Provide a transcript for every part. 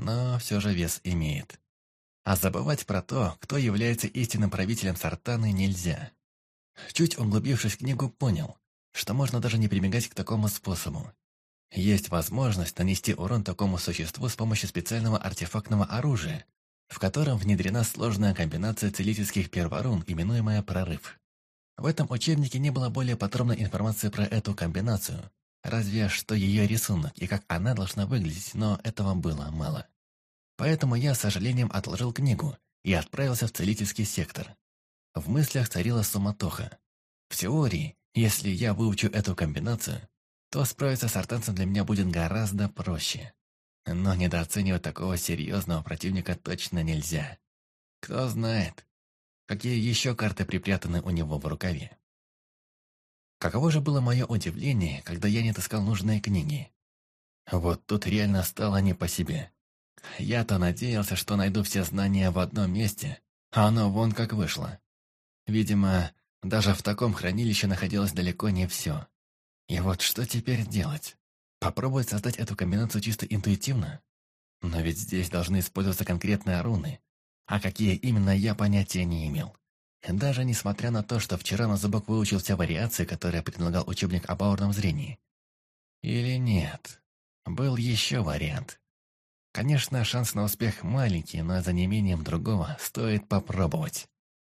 но все же вес имеет. А забывать про то, кто является истинным правителем Сартаны, нельзя. Чуть углубившись в книгу, понял, что можно даже не прибегать к такому способу. Есть возможность нанести урон такому существу с помощью специального артефактного оружия, в котором внедрена сложная комбинация целительских перворун, именуемая «Прорыв». В этом учебнике не было более подробной информации про эту комбинацию, разве что ее рисунок и как она должна выглядеть, но этого было мало. Поэтому я, с сожалением, отложил книгу и отправился в целительский сектор. В мыслях царила суматоха. В теории, если я выучу эту комбинацию, то справиться с артанцем для меня будет гораздо проще. Но недооценивать такого серьезного противника точно нельзя. Кто знает, какие еще карты припрятаны у него в рукаве. Каково же было мое удивление, когда я не отыскал нужные книги. Вот тут реально стало не по себе. Я-то надеялся, что найду все знания в одном месте, а оно вон как вышло. Видимо, даже в таком хранилище находилось далеко не все. И вот что теперь делать? Попробовать создать эту комбинацию чисто интуитивно? Но ведь здесь должны использоваться конкретные руны, а какие именно, я понятия не имел. Даже несмотря на то, что вчера на зубок выучил все вариации, которые предлагал учебник об аурном зрении. Или нет? Был еще вариант. Конечно, шанс на успех маленький, но за неимением другого стоит попробовать.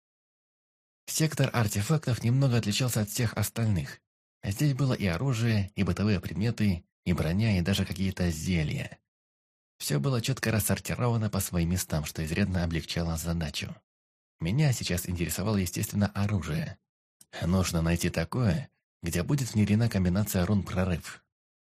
Сектор артефактов немного отличался от всех остальных. Здесь было и оружие, и бытовые предметы, и броня, и даже какие-то зелья. Все было четко рассортировано по своим местам, что изрядно облегчало задачу. Меня сейчас интересовало, естественно, оружие. Нужно найти такое, где будет внедрена комбинация рун-прорыв.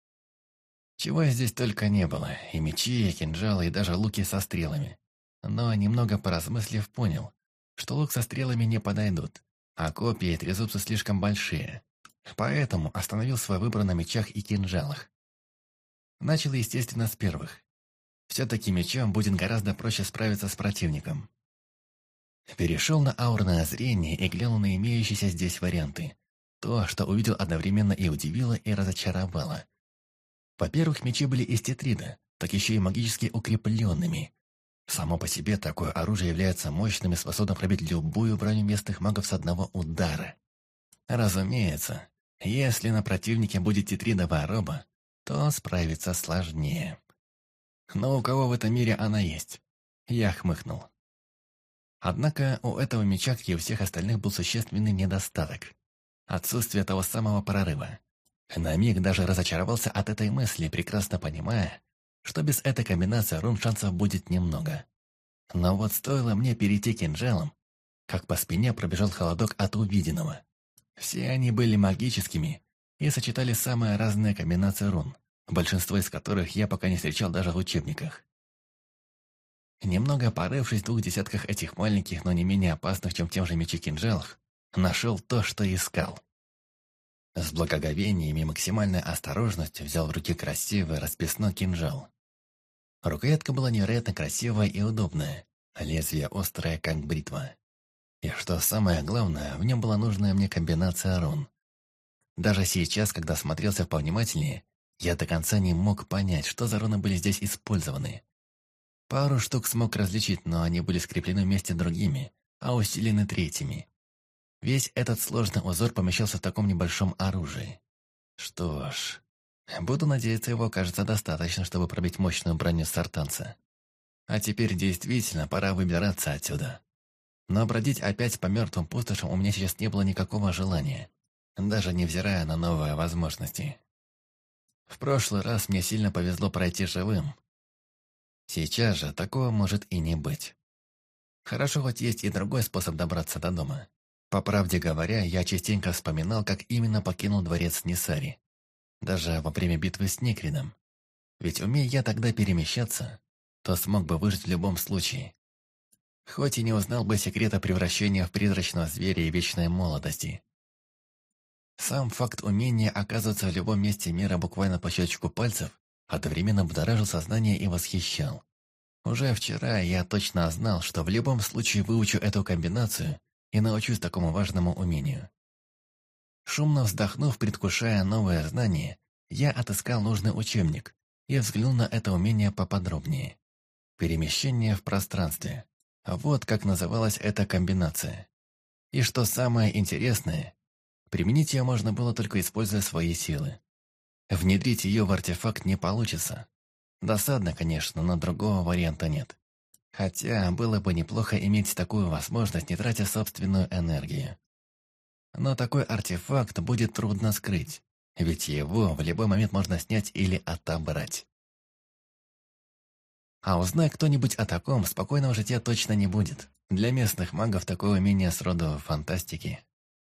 Чего здесь только не было, и мечи, и кинжалы, и даже луки со стрелами. Но, немного поразмыслив, понял, что лук со стрелами не подойдут, а копья и трезубцы слишком большие. Поэтому остановил свой выбор на мечах и кинжалах. Начал, естественно, с первых. Все-таки мечом будет гораздо проще справиться с противником. Перешел на аурное зрение и глянул на имеющиеся здесь варианты. То, что увидел, одновременно и удивило, и разочаровало. Во-первых, мечи были из тетрида, так еще и магически укрепленными. Само по себе такое оружие является мощным и способным пробить любую броню местных магов с одного удара. Разумеется, если на противнике будет тетридовая роба, то справиться сложнее. Но у кого в этом мире она есть? Я хмыкнул. Однако у этого меча, как и у всех остальных, был существенный недостаток. Отсутствие того самого прорыва. На миг даже разочаровался от этой мысли, прекрасно понимая, что без этой комбинации рун шансов будет немного. Но вот стоило мне перейти к кинжалам, как по спине пробежал холодок от увиденного. Все они были магическими и сочетали самые разные комбинации рун, большинство из которых я пока не встречал даже в учебниках. Немного порывшись в 2 десятках этих маленьких, но не менее опасных, чем в тем же мече-кинжалах, нашел то, что искал. С благоговением и максимальной осторожностью взял в руки красивый расписной кинжал. Рукоятка была невероятно красивая и удобная, лезвие острое, как бритва. И что самое главное, в нем была нужная мне комбинация рун. Даже сейчас, когда смотрелся повнимательнее, я до конца не мог понять, что за руны были здесь использованы. Пару штук смог различить, но они были скреплены вместе другими, а усилены третьими. Весь этот сложный узор помещался в таком небольшом оружии. Что ж, буду надеяться, его окажется достаточно, чтобы пробить мощную броню сартанца. А теперь действительно пора выбираться отсюда. Но бродить опять по мертвым пустошам у меня сейчас не было никакого желания, даже невзирая на новые возможности. В прошлый раз мне сильно повезло пройти живым. Сейчас же такого может и не быть. Хорошо, хоть есть и другой способ добраться до дома. По правде говоря, я частенько вспоминал, как именно покинул дворец Нисари. Даже во время битвы с Некридом. Ведь умея я тогда перемещаться, то смог бы выжить в любом случае. Хоть и не узнал бы секрета превращения в призрачного зверя и вечной молодости. Сам факт умения оказываться в любом месте мира буквально по щелчку пальцев одновременно будоражил сознание и восхищал. Уже вчера я точно знал, что в любом случае выучу эту комбинацию и научусь такому важному умению. Шумно вздохнув, предвкушая новое знание, я отыскал нужный учебник и взглянул на это умение поподробнее. Перемещение в пространстве. Вот как называлась эта комбинация. И что самое интересное, применить ее можно было только используя свои силы. Внедрить ее в артефакт не получится. Досадно, конечно, но другого варианта нет. Хотя было бы неплохо иметь такую возможность, не тратя собственную энергию. Но такой артефакт будет трудно скрыть, ведь его в любой момент можно снять или отобрать. А узнай кто-нибудь о таком, спокойного жития точно не будет. Для местных магов такое умение сроду фантастики.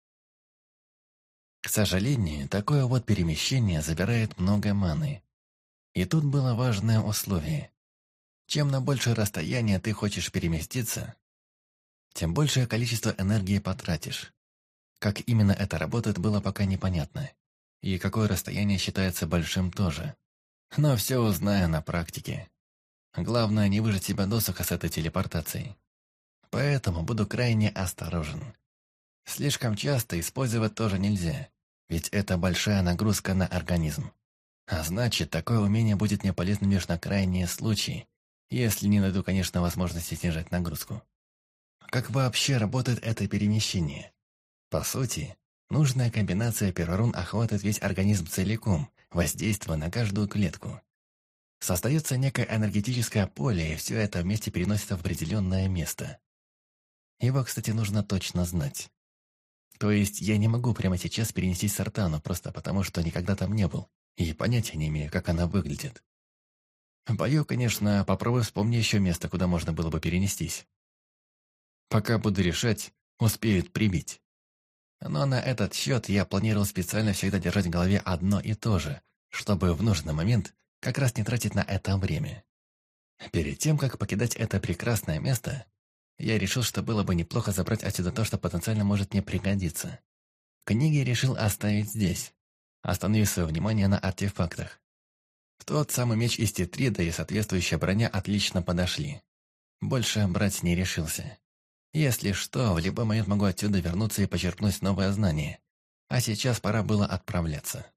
К сожалению, такое вот перемещение забирает много маны. И тут было важное условие. Чем на большее расстояние ты хочешь переместиться, тем большее количество энергии потратишь. Как именно это работает, было пока непонятно. И какое расстояние считается большим тоже. Но все узнаю на практике. Главное, не выжать себя досуха с этой телепортацией. Поэтому буду крайне осторожен. Слишком часто использовать тоже нельзя, ведь это большая нагрузка на организм. А значит, такое умение будет мне полезным лишь на крайние случаи, если не найду, конечно, возможности снижать нагрузку. Как вообще работает это перемещение? По сути, нужная комбинация перворун охватывает весь организм целиком, воздействуя на каждую клетку. Создается некое энергетическое поле, и все это вместе переносится в определенное место. Его, кстати, нужно точно знать. То есть я не могу прямо сейчас перенести Сартану, просто потому что никогда там не был, и понятия не имею, как она выглядит. В бою, конечно, попробую вспомнить еще место, куда можно было бы перенестись. Пока буду решать, успеют прибить. Но на этот счет я планировал специально всегда держать в голове одно и то же, чтобы в нужный момент как раз не тратить на это время. Перед тем, как покидать это прекрасное место, я решил, что было бы неплохо забрать отсюда то, что потенциально может мне пригодиться. Книги решил оставить здесь, остановив свое внимание на артефактах. Тот самый меч из тетрида и соответствующая броня отлично подошли. Больше брать не решился. Если что, в любой момент могу отсюда вернуться и почерпнуть новое знание. А сейчас пора было отправляться.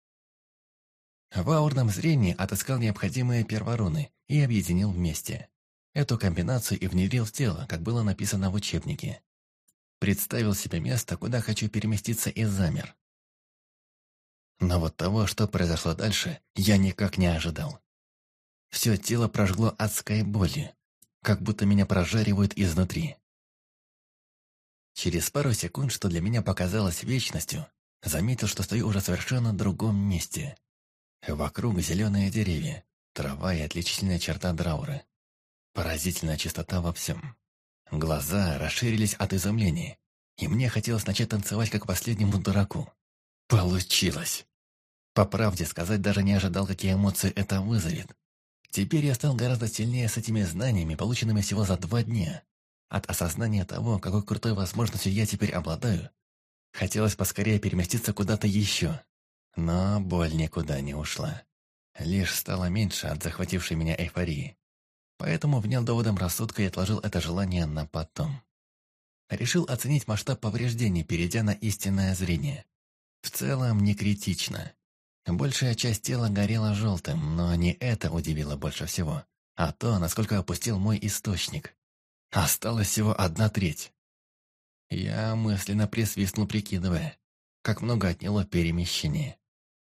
В аурном зрении отыскал необходимые перворуны и объединил вместе. Эту комбинацию и внедрил в тело, как было написано в учебнике. Представил себе место, куда хочу переместиться, и замер. Но вот того, что произошло дальше, я никак не ожидал. Все тело прожгло адской болью, как будто меня прожаривают изнутри. Через пару секунд, что для меня показалось вечностью, заметил, что стою уже в совершенно другом месте. Вокруг зеленые деревья, трава и отличительная черта Драура. Поразительная чистота во всем. Глаза расширились от изумления, и мне хотелось начать танцевать, как последнему дураку. Получилось! По правде сказать, даже не ожидал, какие эмоции это вызовет. Теперь я стал гораздо сильнее с этими знаниями, полученными всего за 2 дня. От осознания того, какой крутой возможностью я теперь обладаю, хотелось поскорее переместиться куда-то еще. Но боль никуда не ушла. Лишь стало меньше от захватившей меня эйфории. Поэтому внял доводом рассудка и отложил это желание на потом. Решил оценить масштаб повреждений, перейдя на истинное зрение. В целом не критично. Большая часть тела горела желтым, но не это удивило больше всего, а то, насколько опустил мой источник. Осталась всего 1/3. Я мысленно присвистнул, прикидывая, как много отняло перемещение.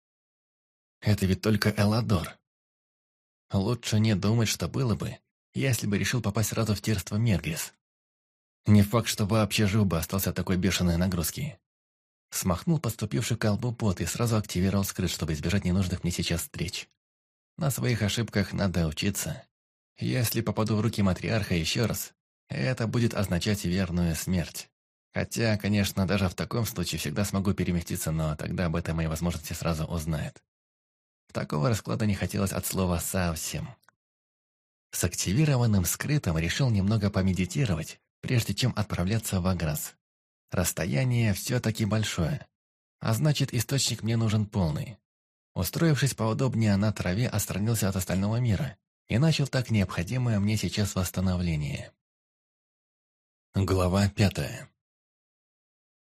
Это ведь только Эладор. Лучше не думать, что было бы, если бы решил попасть сразу в терство Мергрис. Не факт, что вообще жив бы остался от такой бешеной нагрузки. Смахнул поступивший к колбу пот и сразу активировал скрыт, чтобы избежать ненужных мне сейчас встреч. На своих ошибках надо учиться. Если попаду в руки матриарха еще раз, это будет означать верную смерть. Хотя, конечно, даже в таком случае всегда смогу переместиться, но тогда об этой моей возможности сразу узнают. Такого расклада не хотелось от слова совсем. С активированным скрытым решил немного помедитировать, прежде чем отправляться в Аграс. Расстояние все-таки большое, а значит, источник мне нужен полный. Устроившись поудобнее на траве, отстранился от остального мира и начал так необходимое мне сейчас восстановление. Глава 5.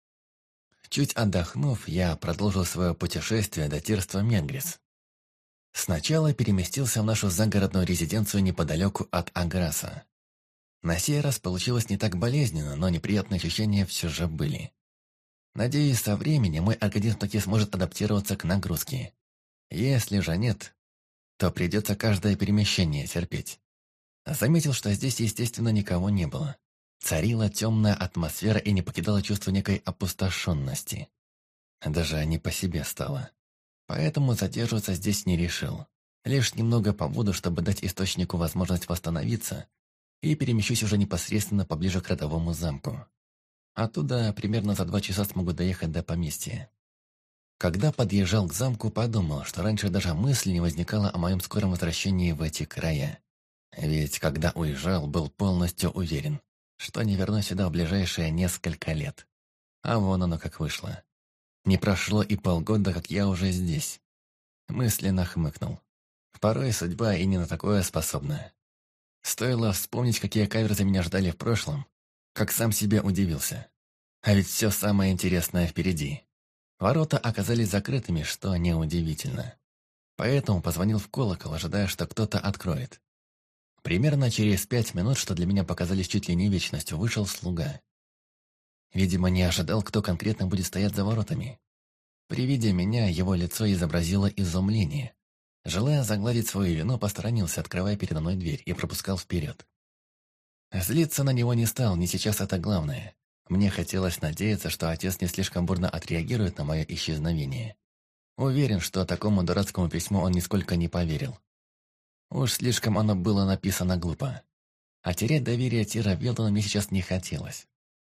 Чуть отдохнув, я продолжил свое путешествие до терства Мергрис. Сначала переместился в нашу загородную резиденцию неподалеку от Аграса. На сей раз получилось не так болезненно, но неприятные ощущения все же были. Надеюсь, со временем мой организм таки сможет адаптироваться к нагрузке. Если же нет, то придется каждое перемещение терпеть. Заметил, что здесь, естественно, никого не было. Царила темная атмосфера и не покидало чувство некой опустошенности. Даже не по себе стало. Поэтому задерживаться здесь не решил. Лишь немного побуду, чтобы дать источнику возможность восстановиться, и перемещусь уже непосредственно поближе к родовому замку. Оттуда примерно за 2 часа смогу доехать до поместья. Когда подъезжал к замку, подумал, что раньше даже мысли не возникало о моем скором возвращении в эти края. Ведь когда уезжал, был полностью уверен, что не вернусь сюда в ближайшие несколько лет. А вон оно как вышло. Не прошло и полгода, как я уже здесь. Мысленно хмыкнул. Порой судьба и не на такое способна. Стоило вспомнить, какие каверзы меня ждали в прошлом, как сам себе удивился. А ведь все самое интересное впереди. Ворота оказались закрытыми, что неудивительно. Поэтому позвонил в колокол, ожидая, что кто-то откроет. Примерно через 5 минут, что для меня показались чуть ли не вечностью, вышел слуга. Видимо, не ожидал, кто конкретно будет стоять за воротами. При виде меня его лицо изобразило изумление. Желая загладить свою вину, посторонился, открывая передо мной дверь, и пропускал вперед. Злиться на него не стал, не сейчас это главное. Мне хотелось надеяться, что отец не слишком бурно отреагирует на мое исчезновение. Уверен, что такому дурацкому письму он нисколько не поверил. Уж слишком оно было написано глупо. А терять доверие Тира Велдона мне сейчас не хотелось.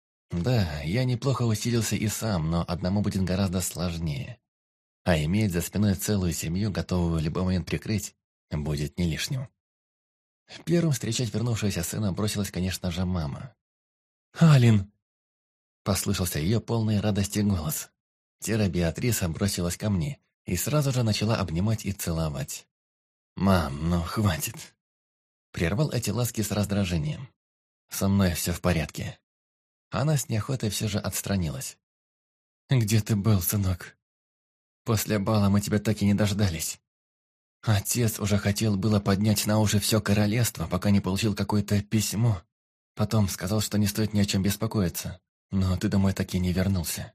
Да, я неплохо усилился и сам, но одному будет гораздо сложнее. А иметь за спиной целую семью, готовую в любой момент прикрыть, будет не лишним. Первым встречать вернувшегося сына бросилась, конечно же, мама. «Алин!» — послышался ее полный радости голос. Тира Беатриса бросилась ко мне и сразу же начала обнимать и целовать. «Мам, ну хватит!» Прервал эти ласки с раздражением. «Со мной все в порядке». Она с неохотой все же отстранилась. «Где ты был, сынок? После бала мы тебя так и не дождались. Отец уже хотел было поднять на уши все королевство, пока не получил какое-то письмо. Потом сказал, что не стоит ни о чем беспокоиться. Но ты домой так и не вернулся».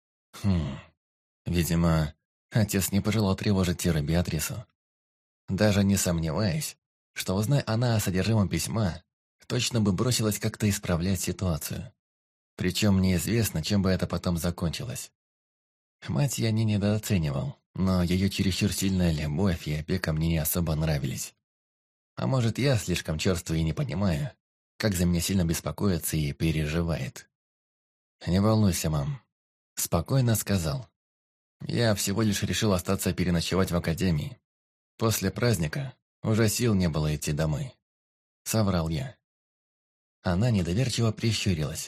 Видимо, отец не пожелал тревожить Тиру Беатрису. Даже не сомневаясь, что, узнай она о содержимом письма, точно бы бросилась как-то исправлять ситуацию. Причем неизвестно, чем бы это потом закончилось. Мать я не недооценивал, но ее чересчур сильная любовь и опека мне не особо нравились. А может, я слишком черствый и не понимаю, как за меня сильно беспокоится и переживает. «Не волнуйся, мам», — спокойно сказал. «Я всего лишь решил остаться переночевать в академии. После праздника уже сил не было идти домой». Соврал я. Она недоверчиво прищурилась.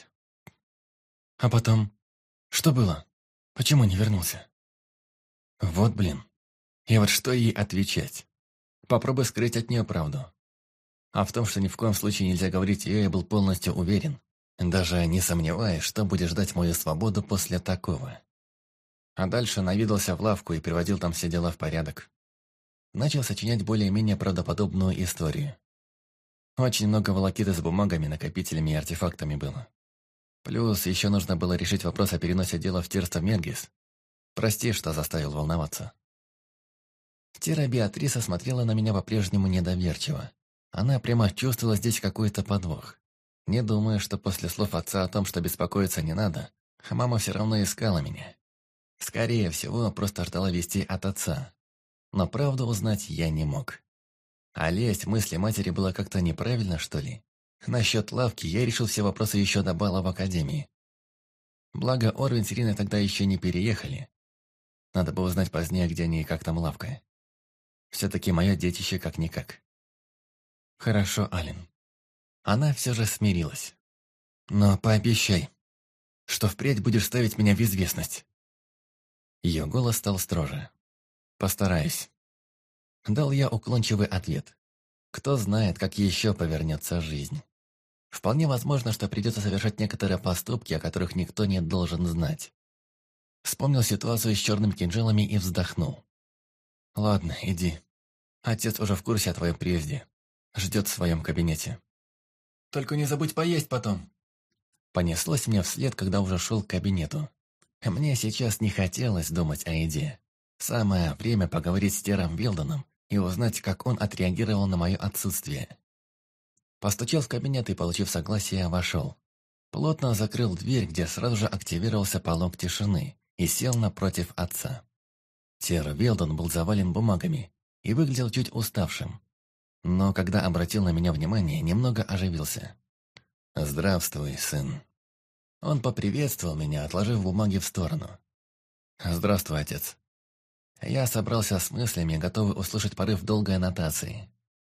«А потом? Что было? Почему не вернулся?» Вот блин. И вот что ей отвечать? Попробуй скрыть от нее правду. А в том, что ни в коем случае нельзя говорить ее, я был полностью уверен, даже не сомневаясь, что будет ждать мою свободу после такого. А дальше навидался в лавку и приводил там все дела в порядок. Начал сочинять более-менее правдоподобную историю. Очень много волокиты с бумагами, накопителями и артефактами было. Плюс еще нужно было решить вопрос о переносе дела в Тирство Мергис. Прости, что заставил волноваться. Тира Беатриса смотрела на меня по-прежнему недоверчиво. Она прямо чувствовала здесь какой-то подвох. Не думаю, что после слов отца о том, что беспокоиться не надо, мама все равно искала меня. Скорее всего, просто ждала вести от отца. Но правду узнать я не мог. А лезть в мысли матери было как-то неправильно, что ли? Насчет лавки я решил все вопросы еще до бала в академии. Благо, Орвин с Ириной тогда еще не переехали. Надо было узнать позднее, где они и как там лавка. Все-таки мое детище как-никак. Хорошо, Ален. Она все же смирилась. Но пообещай, что впредь будешь ставить меня в известность. Ее голос стал строже. Постараюсь. Дал я уклончивый ответ. Кто знает, как еще повернется жизнь. Вполне возможно, что придется совершать некоторые поступки, о которых никто не должен знать. Вспомнил ситуацию с черными кинжалами и вздохнул. «Ладно, иди. Отец уже в курсе о твоем приезде. Ждет в своем кабинете. Только не забудь поесть потом. Понеслось мне вслед, когда уже шел к кабинету. Мне сейчас не хотелось думать о еде. Самое время поговорить с Тером Вилдоном и узнать, как он отреагировал на мое отсутствие. Постучал в кабинет и, получив согласие, вошел. Плотно закрыл дверь, где сразу же активировался полог тишины, и сел напротив отца. Тер Вилдон был завален бумагами и выглядел чуть уставшим. Но когда обратил на меня внимание, немного оживился. «Здравствуй, сын». Он поприветствовал меня, отложив бумаги в сторону. «Здравствуй, отец». Я собрался с мыслями, готовый услышать порыв долгой аннотации.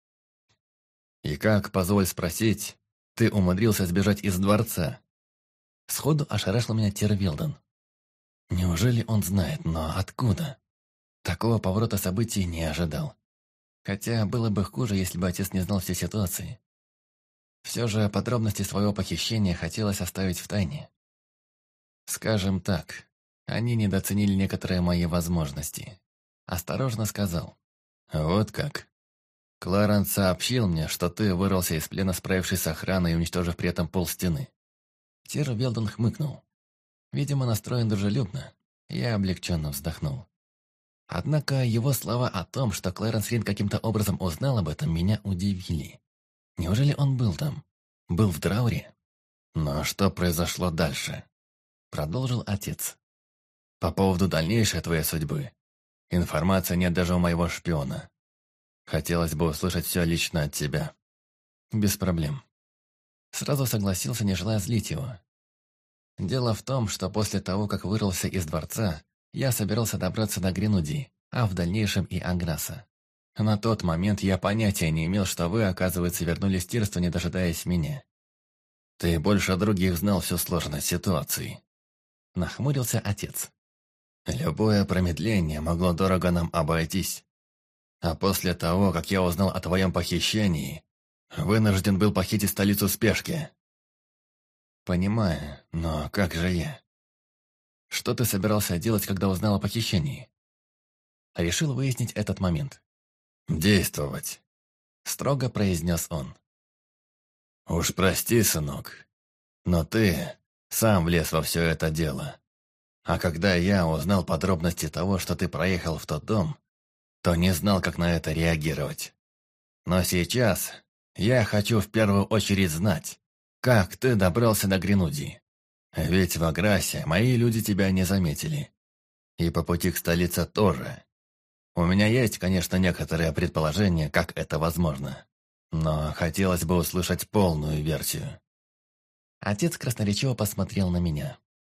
«И как, позволь спросить, ты умудрился сбежать из дворца?» Сходу ошарашил меня Тер Вилдон. Неужели он знает, но откуда? Такого поворота событий не ожидал. Хотя было бы хуже, если бы отец не знал всей ситуации. Все же подробности своего похищения хотелось оставить в тайне. Скажем так, они недооценили некоторые мои возможности. Осторожно сказал. «Вот как. Кларенс сообщил мне, что ты вырвался из плена, справившись с охраной и уничтожив при этом полстены». Тер Вилдон хмыкнул. Видимо, настроен дружелюбно. Я облегченно вздохнул. Однако его слова о том, что Клэренс Рин каким-то образом узнал об этом, меня удивили. Неужели он был там? Был в Драуре? Но что произошло дальше? Продолжил отец. По поводу дальнейшей твоей судьбы. Информации нет даже у моего шпиона. Хотелось бы услышать все лично от тебя. Без проблем. Сразу согласился, не желая злить его. Дело в том, что после того, как вырвался из дворца, я собирался добраться до Гренуди, а в дальнейшем и Аграса. На тот момент я понятия не имел, что вы, оказывается, вернулись в Тирство, не дожидаясь меня. Ты больше других знал всю сложность ситуации. Нахмурился отец. Любое промедление могло дорого нам обойтись. А после того, как я узнал о твоем похищении, вынужден был похитить столицу в спешке. Понимаю, но как же я? Что ты собирался делать, когда узнал о похищении? Решил выяснить этот момент. «Действовать», — строго произнес он. «Уж прости, сынок, но ты сам влез во все это дело. А когда я узнал подробности того, что ты проехал в тот дом, то не знал, как на это реагировать. Но сейчас я хочу в первую очередь знать, как ты добрался до Гренуди. Ведь в Аграсе мои люди тебя не заметили. И по пути к столице тоже. У меня есть, конечно, некоторые предположения, как это возможно. Но хотелось бы услышать полную версию». Отец красноречиво посмотрел на меня.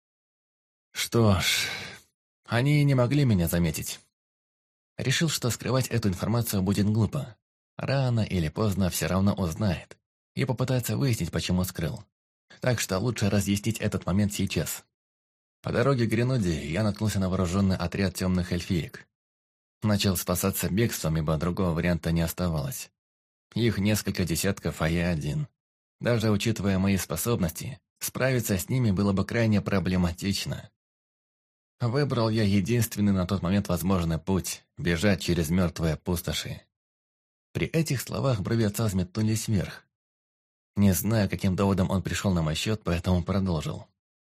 «Что ж, они не могли меня заметить. Решил, что скрывать эту информацию будет глупо. Рано или поздно все равно узнает. И попытается выяснить, почему скрыл. Так что лучше разъяснить этот момент сейчас. По дороге к Гренуди я наткнулся на вооруженный отряд темных эльфиек. Начал спасаться бегством, ибо другого варианта не оставалось. Их несколько десятков, а я один. Даже учитывая мои способности, справиться с ними было бы крайне проблематично. Выбрал я единственный на тот момент возможный путь – бежать через мертвые пустоши. При этих словах брови отца взметнулись вверх. Не знаю, каким доводом он пришел на мой счет, поэтому продолжил.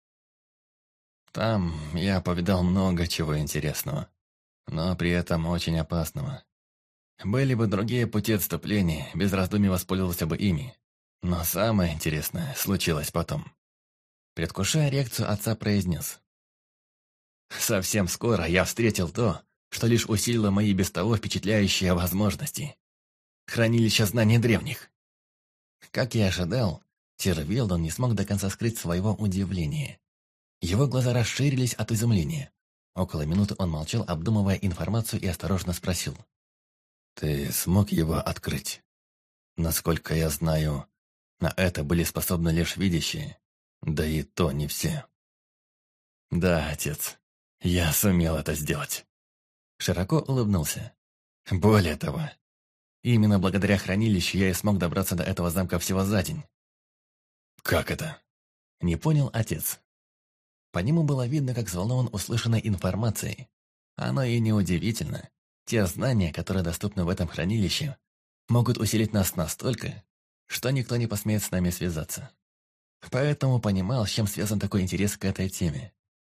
Там я повидал много чего интересного, но при этом очень опасного. Были бы другие пути отступления, без раздумий воспользовался бы ими. Но самое интересное случилось потом. Предвкушая реакцию отца, произнес. Совсем скоро я встретил то, что лишь усилило мои без того впечатляющие возможности. Хранилище знаний древних. Как я ожидал, Тир Вилдон не смог до конца скрыть своего удивления. Его глаза расширились от изумления. Около минуты он молчал, обдумывая информацию, и осторожно спросил. «Ты смог его открыть? Насколько я знаю, на это были способны лишь видящие, да и то не все». «Да, отец, я сумел это сделать». Широко улыбнулся. «Более того, именно благодаря хранилищу я и смог добраться до этого замка всего за день». «Как это?» Не понял отец. По нему было видно, как взволнован услышанной информацией. Оно и неудивительно. Те знания, которые доступны в этом хранилище, могут усилить нас настолько, что никто не посмеет с нами связаться. Поэтому понимал, с чем связан такой интерес к этой теме.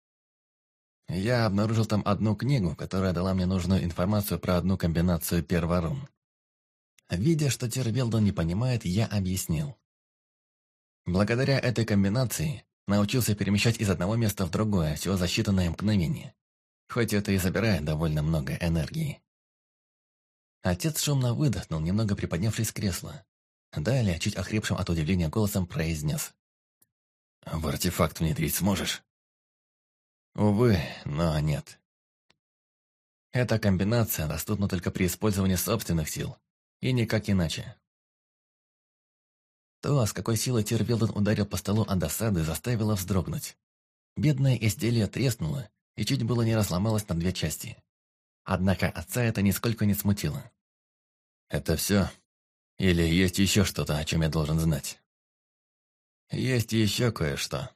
Я обнаружил там одну книгу, которая дала мне нужную информацию про одну комбинацию перворун. Видя, что Тирвелдон не понимает, я объяснил. Благодаря этой комбинации научился перемещать из одного места в другое всего за считанные мгновения, хоть это и забирает довольно много энергии. Отец шумно выдохнул, немного приподнявшись с кресла. Далее, чуть охрипшим от удивления голосом, произнес. «В артефакт внедрить сможешь?» «Увы, но нет. Эта комбинация доступна только при использовании собственных сил, и никак иначе». То, с какой силой Тирвелдон ударил по столу от досады, заставило вздрогнуть. Бедное изделие треснуло и чуть было не разломалось на две части. Однако отца это нисколько не смутило. «Это все? Или есть еще что-то, о чем я должен знать?» «Есть еще кое-что».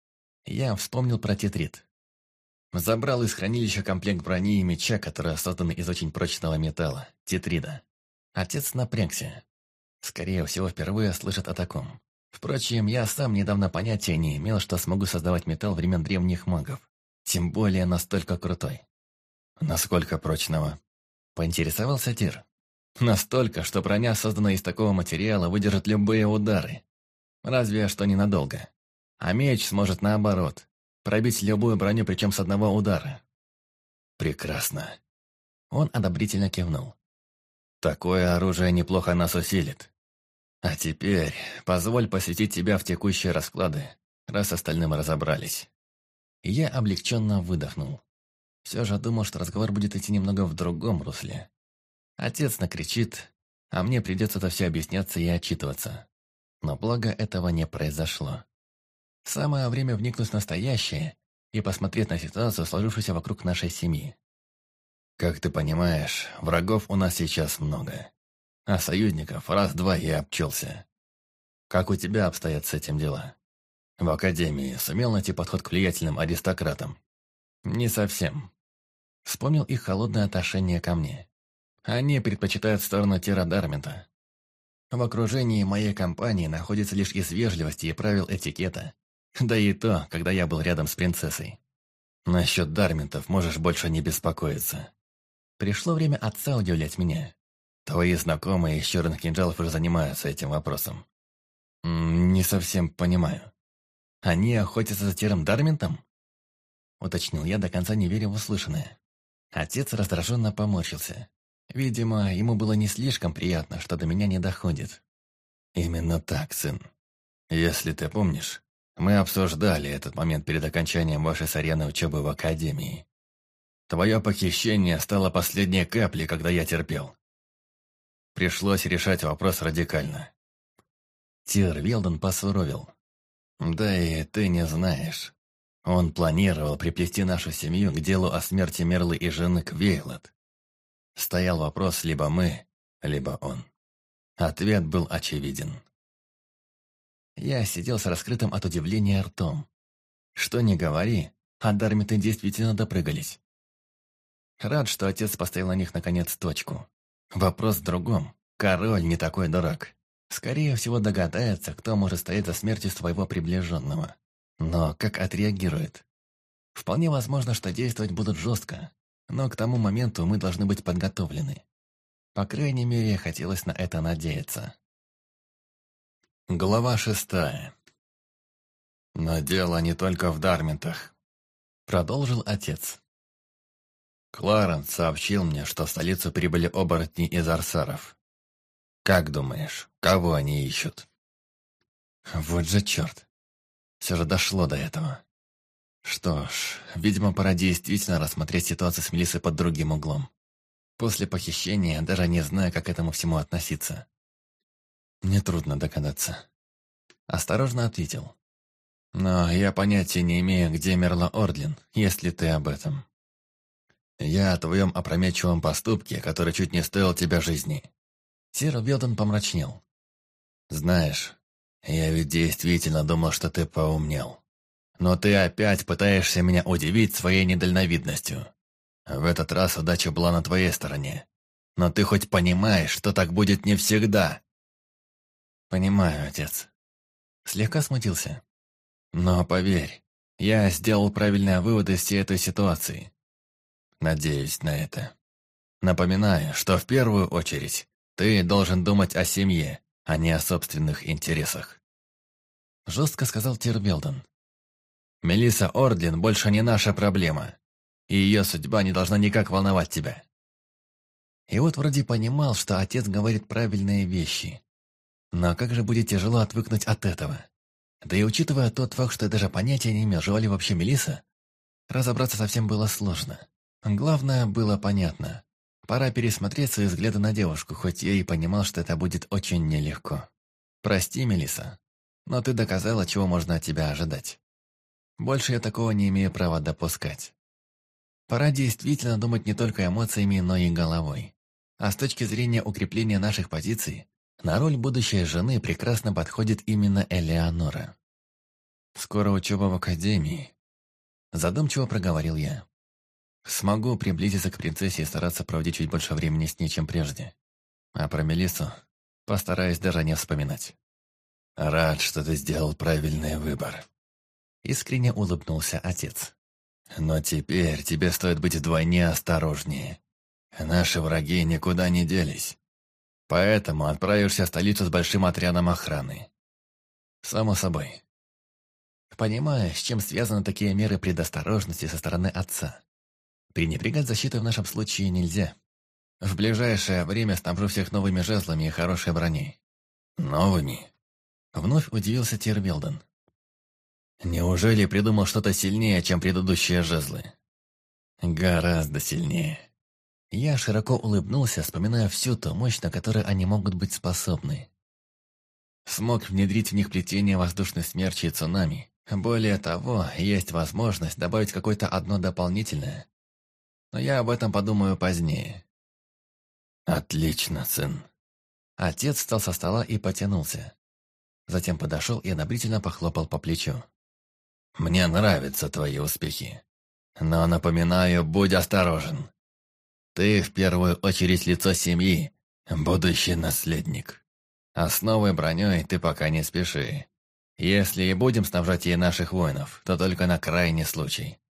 Я вспомнил про тетрит. Забрал из хранилища комплект брони и меча, которые созданы из очень прочного металла, тетрида. Отец напрягся. Скорее всего, впервые слышит о таком. Впрочем, я сам недавно понятия не имел, что смогу создавать металл времен древних магов. Тем более настолько крутой. «Насколько прочного?» — поинтересовался Тир. «Настолько, что броня, созданная из такого материала, выдержит любые удары. Разве что ненадолго. А меч сможет, наоборот, пробить любую броню, причем с одного удара». «Прекрасно». Он одобрительно кивнул. «Такое оружие неплохо нас усилит. А теперь позволь посвятить тебя в текущие расклады, раз остальным разобрались». Я облегченно выдохнул. Все же думал, что разговор будет идти немного в другом русле. Отец накричит, а мне придется это все объясняться и отчитываться. Но благо этого не произошло. Самое время вникнуть в настоящее и посмотреть на ситуацию, сложившуюся вокруг нашей семьи. Как ты понимаешь, врагов у нас сейчас много. А союзников раз-два я обчелся. Как у тебя обстоят с этим дела? В академии сумел найти подход к влиятельным аристократам? Не совсем. Вспомнил их холодное отношение ко мне. Они предпочитают сторону Тира Дармента. В окружении моей компании находится лишь из вежливости и правил этикета. Да и то, когда я был рядом с принцессой. Насчет Дарментов можешь больше не беспокоиться. Пришло время отца удивлять меня. Твои знакомые из черных кинжалов уже занимаются этим вопросом. Не совсем понимаю. Они охотятся за Тиром Дарментом? Уточнил я, до конца не веря в услышанное. Отец раздраженно поморщился. Видимо, ему было не слишком приятно, что до меня не доходит. «Именно так, сын. Если ты помнишь, мы обсуждали этот момент перед окончанием вашей с Арианой учебы в академии. Твое похищение стало последней каплей, когда я терпел. Пришлось решать вопрос радикально». Тирвелдон посуровил. «Да и ты не знаешь. Он планировал приплести нашу семью к делу о смерти Мерлы и жены Квейлот. Стоял вопрос либо мы, либо он. Ответ был очевиден». Я сидел с раскрытым от удивления ртом. Что ни говори, а Дармиты действительно допрыгались. Рад, что отец поставил на них наконец точку. Вопрос в другом. Король не такой дурак. Скорее всего догадается, кто может стоять за смертью своего приближенного. Но как отреагирует? Вполне возможно, что действовать будут жестко, но к тому моменту мы должны быть подготовлены. По крайней мере, хотелось на это надеяться. Глава 6. «Но дело не только в Дарментах», — продолжил отец. «Кларенс сообщил мне, что в столицу прибыли оборотни из Арсаров. Как думаешь, кого они ищут?» Вот же черт. Все же дошло до этого. Что ж, видимо, пора действительно рассмотреть ситуацию с Мелиссой под другим углом. После похищения даже не знаю, как к этому всему относиться. Нетрудно догадаться. Осторожно ответил. Но я понятия не имею, где Мерла Ордлин, если ты об этом. Я о твоем опрометчивом поступке, который чуть не стоил тебя жизни. Тирвелдон помрачнел. Знаешь, я ведь действительно думал, что ты поумнел. Но ты опять пытаешься меня удивить своей недальновидностью. В этот раз удача была на твоей стороне. Но ты хоть понимаешь, что так будет не всегда?» «Понимаю, отец». Слегка смутился. «Но поверь, я сделал правильные выводы из всей этой ситуации. Надеюсь на это. Напоминаю, что в первую очередь ты должен думать о семье, а не о собственных интересах». Жестко сказал Тирвелден. «Мелисса Ордлин больше не наша проблема, и ее судьба не должна никак волновать тебя». И вот вроде понимал, что отец говорит правильные вещи. Но как же будет тяжело отвыкнуть от этого. Да и учитывая тот факт, что я даже понятия не имел, жива ли вообще Мелисса, разобраться совсем было сложно. Главное, было понятно. Пора пересмотреть свои взгляды на девушку, хоть я и понимал, что это будет очень нелегко. «Прости, Мелисса, но ты доказала, чего можно от тебя ожидать. Больше я такого не имею права допускать. Пора действительно думать не только эмоциями, но и головой. А с точки зрения укрепления наших позиций, на роль будущей жены прекрасно подходит именно Элеонора. Скоро учеба в академии. Задумчиво проговорил я. Смогу приблизиться к принцессе и стараться проводить чуть больше времени с ней, чем прежде. А про Мелиссу постараюсь даже не вспоминать. Рад, что ты сделал правильный выбор. Искренне улыбнулся отец. Но теперь тебе стоит быть вдвойне осторожнее. Наши враги никуда не делись. Поэтому отправишься в столицу с большим отрядом охраны. Само собой. Понимаю, с чем связаны такие меры предосторожности со стороны отца. Пренебрегать защитой в нашем случае нельзя. В ближайшее время снабжу всех новыми жезлами и хорошей броней. Новыми? Вновь удивился Тирвелден. Неужели придумал что-то сильнее, чем предыдущие жезлы? Гораздо сильнее. Я широко улыбнулся, вспоминая всю ту мощь, на которую они могут быть способны. Смог внедрить в них плетение воздушной смерчи и цунами. Более того, есть возможность добавить какое-то одно дополнительное. Но я об этом подумаю позднее. Отлично, сын. Отец встал со стола и потянулся. Затем подошел и одобрительно похлопал по плечу. Мне нравятся твои успехи. Но напоминаю, будь осторожен. Ты в первую очередь лицо семьи, будущий наследник. А с новой броней ты пока не спеши. Если и будем снабжать ей наших воинов, то только на крайний случай.